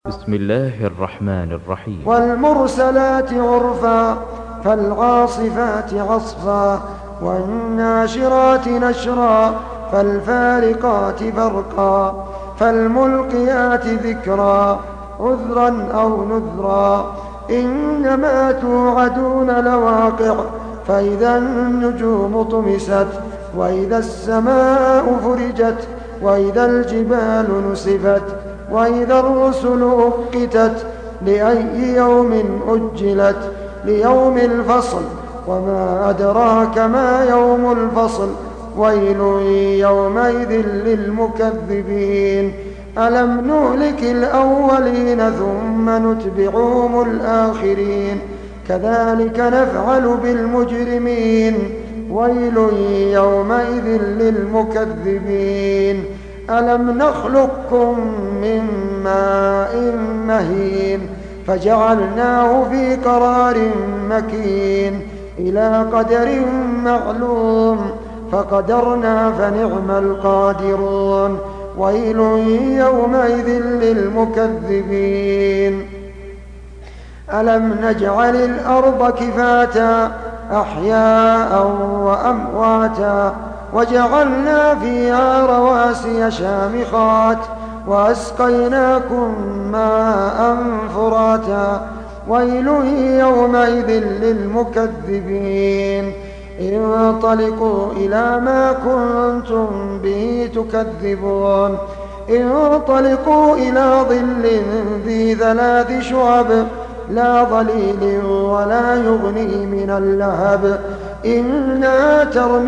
بسم الله الرحمن الرحيم. والمرسلات عرفا فالعاصفات عصفا والناشرات نشرا فالفارقات فرقا فالملقيات ذكرا عذرا أو نذرا إنما توعدون لواقع فإذا النجوم طمست وإذا السماء فرجت وإذا الجبال نسفت وإذا الرسل أقتت لأي يوم أجلت ليوم الفصل وما أدراك ما يوم الفصل ويل يومئذ للمكذبين ألم نهلك الأولين ثم نتبعهم الآخرين كذلك نفعل بالمجرمين ويل يومئذ للمكذبين ألم نخلقكم من ماء مهين فجعلناه في قرار مكين إلى قدر معلوم فقدرنا فنعم القادرون ويل يومئذ للمكذبين ألم نجعل الأرض كفاتا أحياء وأمواتا وجعلنا فيها رواسي شامخات وأسقيناكم ماء فراتا ويل يومئذ للمكذبين انطلقوا إلى ما كنتم به تكذبون انطلقوا إلى ظل ذي 3 شعب لا ظليل ولا يغني من اللهب إنها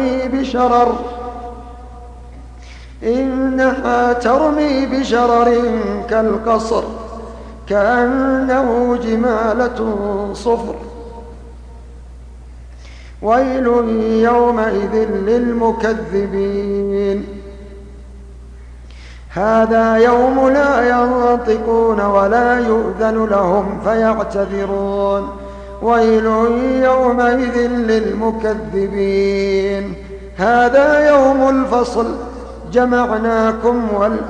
ترمي بشرر كالقصر كأنه جمالة صفر ويل يومئذ للمكذبين هذا يوم لا ينطقون ولا يؤذن لهم فيعتذرون ويل يومئذ للمكذبين هذا يوم الفصل جمعناكم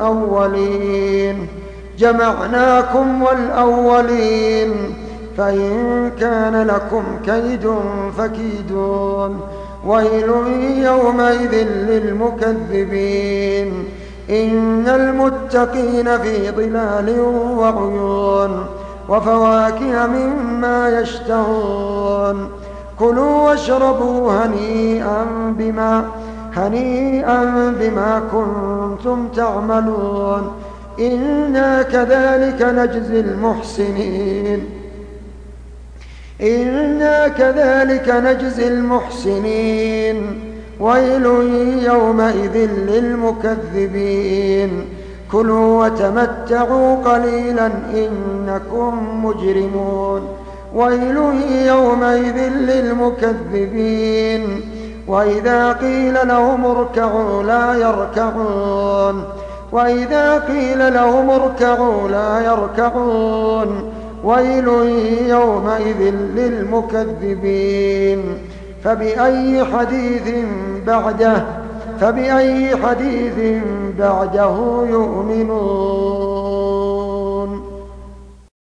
والأولين فإن كان لكم كيد فكيدون ويل يومئذ للمكذبين إن المتقين في ظلال وعيون وفواكه مما يشتهون كلوا واشربوا هنيئا بما كنتم تعملون إنا كذلك نجزي المحسنين ويل يومئذ للمكذبين كلوا وتمتعوا قليلا إنكم مجرمون ويل يومئذ للمكذبين وإذا قيل لهم اركعوا لا يركعون ويل يومئذ للمكذبين فبأي حديث بعده يؤمنون